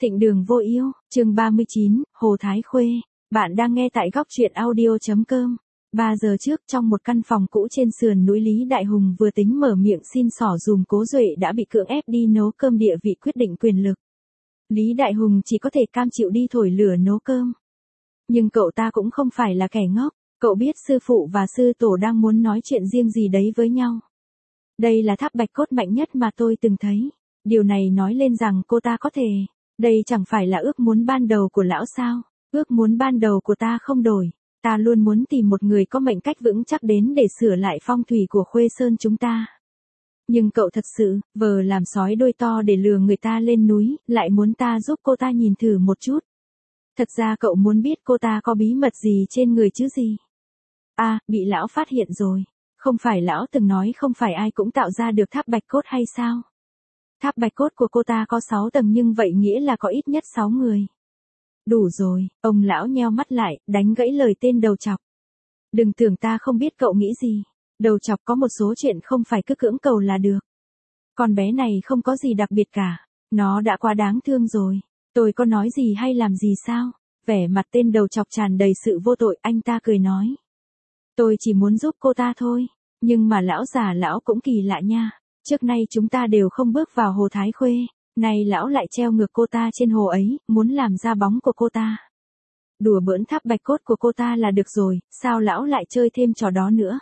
Thịnh Đường Vô Ưu, chương 39, Hồ Thái Khuê. Bạn đang nghe tại góc truyện audio.com. 3 giờ trước, trong một căn phòng cũ trên sườn núi, Lý Đại Hùng vừa tính mở miệng xin xỏ dùm Cố Duệ đã bị cưỡng ép đi nấu cơm, địa vị quyết định quyền lực. Lý Đại Hùng chỉ có thể cam chịu đi thổi lửa nấu cơm. Nhưng cậu ta cũng không phải là kẻ ngốc, cậu biết sư phụ và sư tổ đang muốn nói chuyện riêng gì đấy với nhau. Đây là tháp bạch cốt mạnh nhất mà tôi từng thấy. Điều này nói lên rằng cô ta có thể. Đây chẳng phải là ước muốn ban đầu của lão sao? Ước muốn ban đầu của ta không đổi. Ta luôn muốn tìm một người có mệnh cách vững chắc đến để sửa lại phong thủy của Khuê Sơn chúng ta. Nhưng cậu thật sự, vờ làm sói đôi to để lừa người ta lên núi, lại muốn ta giúp cô ta nhìn thử một chút. Thật ra cậu muốn biết cô ta có bí mật gì trên người chứ gì? À, bị lão phát hiện rồi. Không phải lão từng nói không phải ai cũng tạo ra được tháp bạch cốt hay sao? Tháp bạch cốt của cô ta có 6 tầng, nhưng vậy nghĩa là có ít nhất 6 người. Đủ rồi, ông lão nheo mắt lại, đánh gãy lời tên đầu chọc. Đừng tưởng ta không biết cậu nghĩ gì. Đầu chọc, có một số chuyện không phải cứ cưỡng cầu là được. Con bé này không có gì đặc biệt cả. Nó đã quá đáng thương rồi. Tôi có nói gì hay làm gì sao? Vẻ mặt tên đầu chọc tràn đầy sự vô tội, anh ta cười nói. Tôi chỉ muốn giúp cô ta thôi. Nhưng mà lão già lão cũng kỳ lạ nha. Trước nay chúng ta đều không bước vào hồ Thái Khuê, nay lão lại treo ngược cô ta trên hồ ấy, muốn làm ra bóng của cô ta. Đùa bỡn tháp bạch cốt của cô ta là được rồi, sao lão lại chơi thêm trò đó nữa?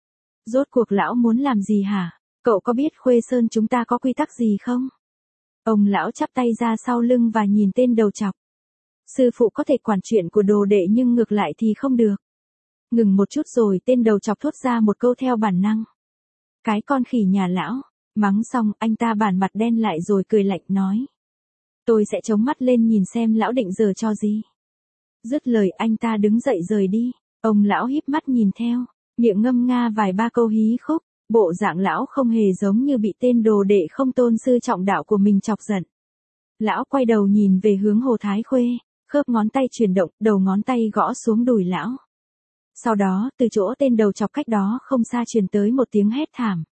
Rốt cuộc lão muốn làm gì hả? Cậu có biết Khuê Sơn chúng ta có quy tắc gì không? Ông lão chắp tay ra sau lưng và nhìn tên đầu chọc. Sư phụ có thể quản chuyện của đồ đệ nhưng ngược lại thì không được. Ngừng một chút rồi tên đầu chọc thốt ra một câu theo bản năng. Cái con khỉ nhà lão. Mắng xong, anh ta bản mặt đen lại rồi cười lạnh nói. Tôi sẽ chống mắt lên nhìn xem lão định giở cho gì. Dứt lời anh ta đứng dậy rời đi. Ông lão híp mắt nhìn theo, miệng ngâm nga vài ba câu hí khúc. Bộ dạng lão không hề giống như bị tên đồ đệ không tôn sư trọng đạo của mình chọc giận. Lão quay đầu nhìn về hướng hồ Thái Khuê, khớp ngón tay chuyển động, đầu ngón tay gõ xuống đùi lão. Sau đó, từ chỗ tên đầu chọc cách đó không xa truyền tới một tiếng hét thảm.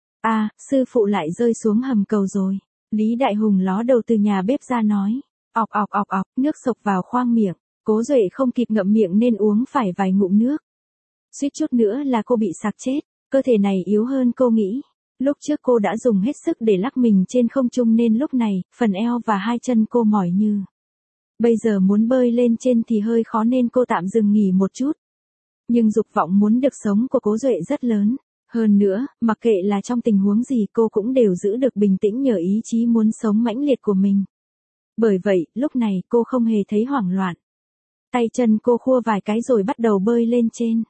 À, sư phụ lại rơi xuống hầm cầu rồi. Lý Đại Hùng ló đầu từ nhà bếp ra nói. Ọc ọc ọc ọc, nước sộc vào khoang miệng. Cố Duệ không kịp ngậm miệng nên uống phải vài ngụm nước. Suýt chút nữa là cô bị sặc chết. Cơ thể này yếu hơn cô nghĩ. Lúc trước cô đã dùng hết sức để lắc mình trên không trung nên lúc này, phần eo và hai chân cô mỏi như. Bây giờ muốn bơi lên trên thì hơi khó nên cô tạm dừng nghỉ một chút. Nhưng dục vọng muốn được sống của Cố Duệ rất lớn. Hơn nữa, mặc kệ là trong tình huống gì cô cũng đều giữ được bình tĩnh nhờ ý chí muốn sống mãnh liệt của mình. Bởi vậy, lúc này cô không hề thấy hoảng loạn. Tay chân cô khua vài cái rồi bắt đầu bơi lên trên.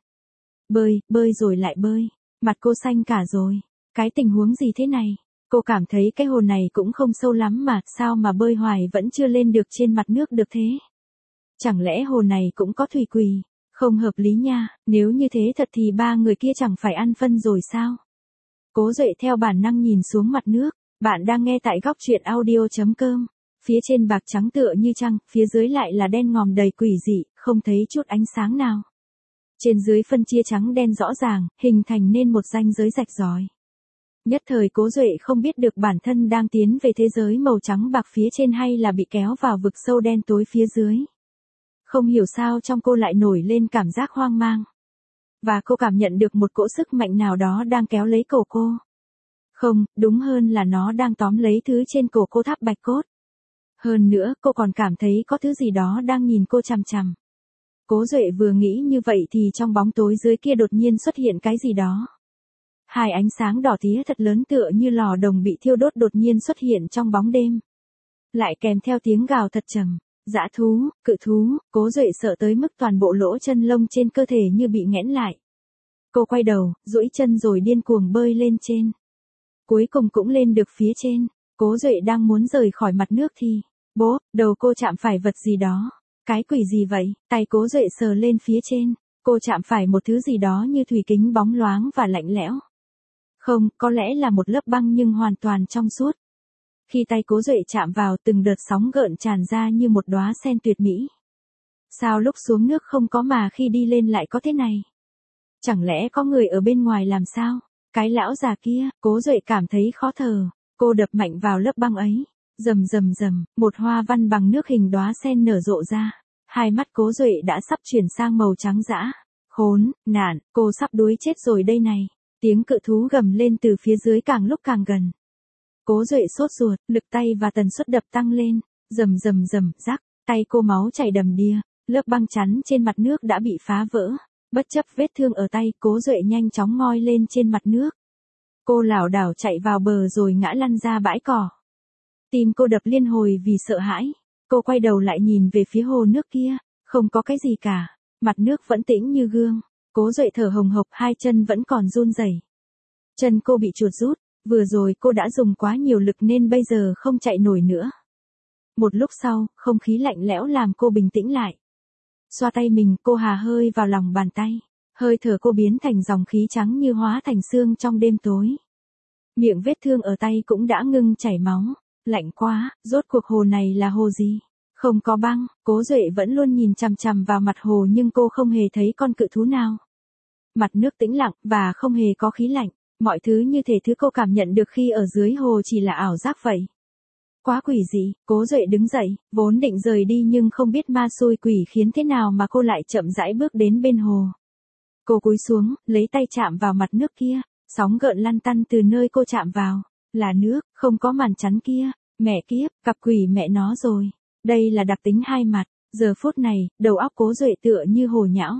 Bơi rồi lại bơi. Mặt cô xanh cả rồi. Cái tình huống gì thế này? Cô cảm thấy cái hồ này cũng không sâu lắm mà, sao mà bơi hoài vẫn chưa lên được trên mặt nước được thế? Chẳng lẽ hồ này cũng có thủy quỷ? Không hợp lý nha, nếu như thế thật thì ba người kia chẳng phải ăn phân rồi sao? Cố Duệ theo bản năng nhìn xuống mặt nước. Bạn đang nghe tại góc truyện audio.com. Phía trên bạc trắng tựa như trăng, phía dưới lại là đen ngòm đầy quỷ dị, không thấy chút ánh sáng nào. Trên dưới phân chia trắng đen rõ ràng, hình thành nên một ranh giới rạch ròi. Nhất thời Cố Duệ không biết được bản thân đang tiến về thế giới màu trắng bạc phía trên hay là bị kéo vào vực sâu đen tối phía dưới. Không hiểu sao trong cô lại nổi lên cảm giác hoang mang. Và cô cảm nhận được một cỗ sức mạnh nào đó đang kéo lấy cổ cô. Không, đúng hơn là nó đang tóm lấy thứ trên cổ cô, tháp bạch cốt. Hơn nữa, cô còn cảm thấy có thứ gì đó đang nhìn cô chằm chằm. Cố Duệ vừa nghĩ như vậy thì trong bóng tối dưới kia đột nhiên xuất hiện cái gì đó. Hai ánh sáng đỏ tía thật lớn tựa như lò đồng bị thiêu đốt đột nhiên xuất hiện trong bóng đêm. Lại kèm theo tiếng gào thật trầm. Dã thú, cự thú. Cố Duệ sợ tới mức toàn bộ lỗ chân lông trên cơ thể như bị nghẽn lại. Cô quay đầu, duỗi chân rồi điên cuồng bơi lên trên. Cuối cùng cũng lên được phía trên. Cố Duệ đang muốn rời khỏi mặt nước thì, bố, đầu cô chạm phải vật gì đó. Cái quỷ gì vậy? Tay Cố Duệ sờ lên phía trên. Cô chạm phải một thứ gì đó như thủy kính bóng loáng và lạnh lẽo. Không, có lẽ là một lớp băng nhưng hoàn toàn trong suốt. Khi tay Cố Duệ chạm vào, từng đợt sóng gợn tràn ra như một đóa sen tuyệt mỹ. Sao lúc xuống nước không có mà khi đi lên lại có thế này? Chẳng lẽ có người ở bên ngoài làm sao? Cái lão già kia, Cố Duệ cảm thấy khó thở. Cô đập mạnh vào lớp băng ấy. Rầm rầm rầm, một hoa văn bằng nước hình đóa sen nở rộ ra. Hai mắt Cố Duệ đã sắp chuyển sang màu trắng dã. Khốn, nạn, cô sắp đuối chết rồi đây này. Tiếng cự thú gầm lên từ phía dưới càng lúc càng gần. Cố Duệ sốt ruột, lực tay và tần suất đập tăng lên. Rầm rầm rầm, rắc, tay cô máu chảy đầm đìa. Lớp băng chắn trên mặt nước đã bị phá vỡ. Bất chấp vết thương ở tay, Cố Duệ nhanh chóng ngoi lên trên mặt nước. Cô lảo đảo chạy vào bờ rồi ngã lăn ra bãi cỏ. Tim cô đập liên hồi vì sợ hãi. Cô quay đầu lại nhìn về phía hồ nước kia, không có cái gì cả. Mặt nước vẫn tĩnh như gương. Cố Duệ thở hồng hộc, hai chân vẫn còn run rẩy. Chân cô bị chuột rút, vừa rồi cô đã dùng quá nhiều lực nên bây giờ không chạy nổi nữa. Một lúc sau, không khí lạnh lẽo làm cô bình tĩnh lại. Xoa tay mình, cô hà hơi vào lòng bàn tay. Hơi thở cô biến thành dòng khí trắng như hóa thành sương trong đêm tối. Miệng vết thương ở tay cũng đã ngưng chảy máu. Lạnh quá, rốt cuộc hồ này là hồ gì? Không có băng, Cố Duệ vẫn luôn nhìn chằm chằm vào mặt hồ nhưng cô không hề thấy con cự thú nào. Mặt nước tĩnh lặng và không hề có khí lạnh, mọi thứ như thể thứ cô cảm nhận được khi ở dưới hồ chỉ là ảo giác vậy. Quá quỷ dị, Cố Duệ đứng dậy, vốn định rời đi nhưng không biết ma xui quỷ khiến thế nào mà cô lại chậm rãi bước đến bên hồ. Cô cúi xuống, lấy tay chạm vào mặt nước kia, sóng gợn lăn tăn từ nơi cô chạm vào. Là nước, không có màn chắn kia. Mẹ kiếp, cặp quỷ mẹ nó rồi. Đây là đặc tính hai mặt. Giờ phút này, đầu óc Cố Duệ tựa như hồ nhão.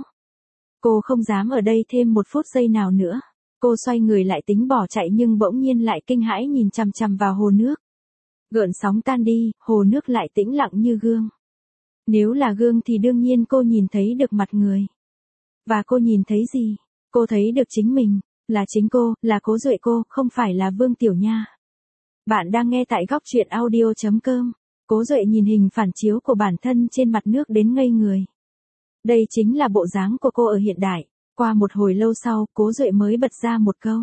Cô không dám ở đây thêm một phút giây nào nữa. Cô xoay người lại tính bỏ chạy nhưng bỗng nhiên lại kinh hãi nhìn chằm chằm vào hồ nước. Gợn sóng tan đi, hồ nước lại tĩnh lặng như gương. Nếu là gương thì đương nhiên cô nhìn thấy được mặt người. Và cô nhìn thấy gì? Cô thấy được chính mình. Là chính cô, là Cố Duệ cô, không phải là Vương Tiểu Nha. Bạn đang nghe tại góc truyện audio.com. Cố Duệ nhìn hình phản chiếu của bản thân trên mặt nước đến ngây người. Đây chính là bộ dáng của cô ở hiện đại. Qua một hồi lâu sau, Cố Duệ mới bật ra một câu.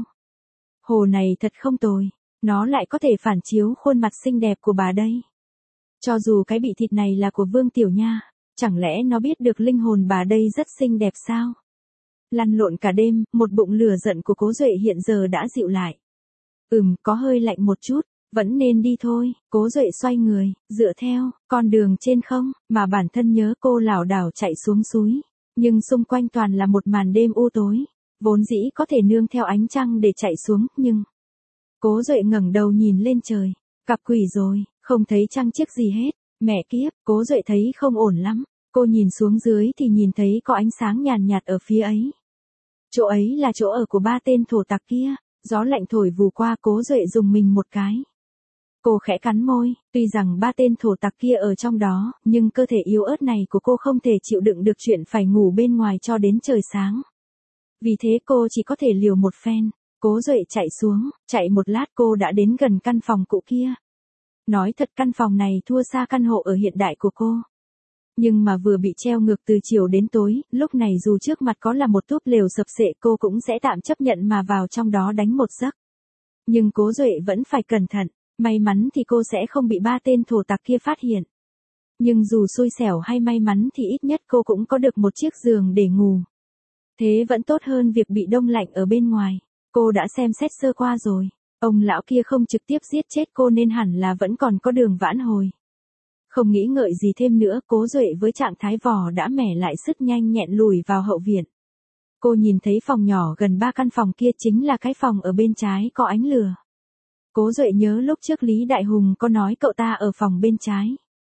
Hồ này thật không tồi. Nó lại có thể phản chiếu khuôn mặt xinh đẹp của bà đây. Cho dù cái bị thịt này là của Vương Tiểu Nha, chẳng lẽ nó biết được linh hồn bà đây rất xinh đẹp sao? Lăn lộn cả đêm, một bụng lửa giận của Cố Duệ hiện giờ đã dịu lại. Có hơi lạnh một chút, vẫn nên đi thôi. Cố Duệ xoay người, dựa theo con đường trên không, mà bản thân nhớ cô lảo đảo chạy xuống suối. Nhưng xung quanh toàn là một màn đêm u tối. Vốn dĩ có thể nương theo ánh trăng để chạy xuống, nhưng... Cố Duệ ngẩng đầu nhìn lên trời. Cặp quỷ rồi, không thấy trăng chiếc gì hết. Mẹ kiếp, Cố Duệ thấy không ổn lắm. Cô nhìn xuống dưới thì nhìn thấy có ánh sáng nhàn nhạt ở phía ấy. Chỗ ấy là chỗ ở của ba tên thổ tặc kia. Gió lạnh thổi vù qua, Cố Duệ dùng mình một cái. Cô khẽ cắn môi, tuy rằng ba tên thổ tặc kia ở trong đó, nhưng cơ thể yếu ớt này của cô không thể chịu đựng được chuyện phải ngủ bên ngoài cho đến trời sáng. Vì thế cô chỉ có thể liều một phen. Cố Duệ chạy xuống, chạy một lát cô đã đến gần căn phòng cũ kia. Nói thật căn phòng này thua xa căn hộ ở hiện đại của cô. Nhưng mà vừa bị treo ngược từ chiều đến tối, lúc này dù trước mặt có là một túp lều sập xệ cô cũng sẽ tạm chấp nhận mà vào trong đó đánh một giấc. Nhưng Cố Duệ vẫn phải cẩn thận, may mắn thì cô sẽ không bị ba tên thổ tặc kia phát hiện. Nhưng dù xui xẻo hay may mắn thì ít nhất cô cũng có được một chiếc giường để ngủ. Thế vẫn tốt hơn việc bị đông lạnh ở bên ngoài. Cô đã xem xét sơ qua rồi. Ông lão kia không trực tiếp giết chết cô nên hẳn là vẫn còn có đường vãn hồi. Không nghĩ ngợi gì thêm nữa, Cố Duệ với trạng thái vò đã mẻ lại sức nhanh nhẹn lùi vào hậu viện. Cô nhìn thấy phòng nhỏ gần ba căn phòng kia chính là cái phòng ở bên trái có ánh lửa. Cố Duệ nhớ lúc trước Lý Đại Hùng có nói cậu ta ở phòng bên trái.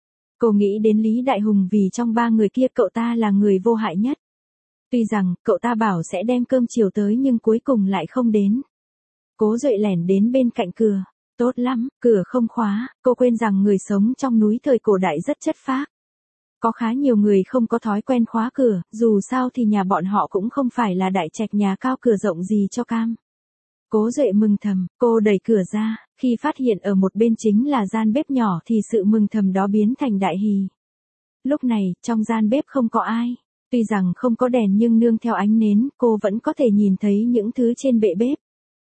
Cô nghĩ đến Lý Đại Hùng vì trong ba người kia cậu ta là người vô hại nhất. Tuy rằng cậu ta bảo sẽ đem cơm chiều tới nhưng cuối cùng lại không đến. Cố Duệ lẻn đến bên cạnh cửa. Tốt lắm, cửa không khóa, cô quên rằng người sống trong núi thời cổ đại rất chất phác. Có khá nhiều người không có thói quen khóa cửa, dù sao thì nhà bọn họ cũng không phải là đại trạch nhà cao cửa rộng gì cho cam. Cố Duệ mừng thầm, cô đẩy cửa ra, khi phát hiện ở một bên chính là gian bếp nhỏ thì sự mừng thầm đó biến thành đại hỉ. Lúc này, trong gian bếp không có ai. Tuy rằng không có đèn nhưng nương theo ánh nến, cô vẫn có thể nhìn thấy những thứ trên bệ bếp.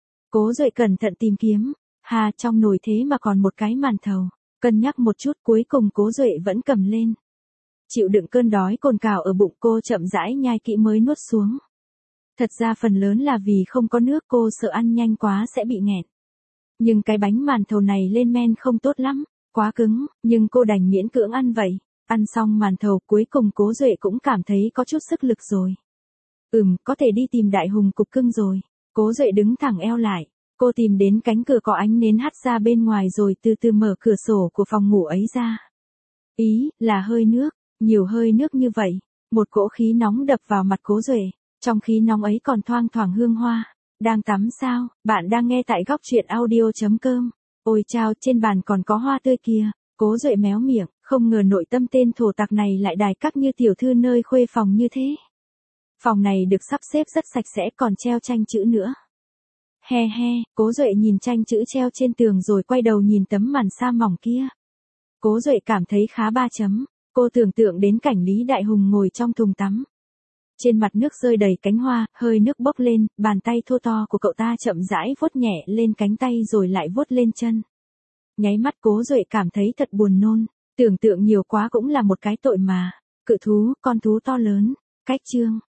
Cố Duệ cẩn thận tìm kiếm. Trong nồi thế mà còn một cái màn thầu. Cân nhắc một chút cuối cùng Cố Duệ vẫn cầm lên. Chịu đựng cơn đói cồn cào ở bụng cô chậm rãi nhai kỹ mới nuốt xuống. Thật ra phần lớn là vì không có nước cô sợ ăn nhanh quá sẽ bị nghẹn. Nhưng cái bánh màn thầu này lên men không tốt lắm. quá cứng, nhưng cô đành miễn cưỡng ăn vậy. Ăn xong màn thầu cuối cùng Cố Duệ cũng cảm thấy có chút sức lực rồi. Có thể đi tìm Đại Hùng cục cưng rồi. Cố Duệ đứng thẳng eo lại. Cô tìm đến cánh cửa có ánh nến hắt ra bên ngoài rồi từ từ mở cửa sổ của phòng ngủ ấy ra. Ý, là hơi nước, nhiều hơi nước như vậy. Một cỗ khí nóng đập vào mặt Cố Duệ. Trong khí nóng ấy còn thoang thoảng hương hoa. Đang tắm sao? Bạn đang nghe tại góc truyện audio.com. Ôi chao, trên bàn còn có hoa tươi kìa. Cố Duệ méo miệng, không ngờ nội tâm tên thổ tặc này lại đài các như tiểu thư nơi khuê phòng như thế. Phòng này được sắp xếp rất sạch sẽ còn treo tranh chữ nữa. He he, Cố Duệ nhìn tranh chữ treo trên tường rồi quay đầu nhìn tấm màn sa mỏng kia. Cố Duệ cảm thấy khá ba chấm. Cô tưởng tượng đến cảnh Lý Đại Hùng ngồi trong thùng tắm. Trên mặt nước rơi đầy cánh hoa, hơi nước bốc lên, bàn tay thô to của cậu ta chậm rãi vuốt nhẹ lên cánh tay rồi lại vuốt lên chân. Nháy mắt Cố Duệ cảm thấy thật buồn nôn, tưởng tượng nhiều quá cũng là một cái tội mà. Cự thú, con thú to lớn. Cách chương.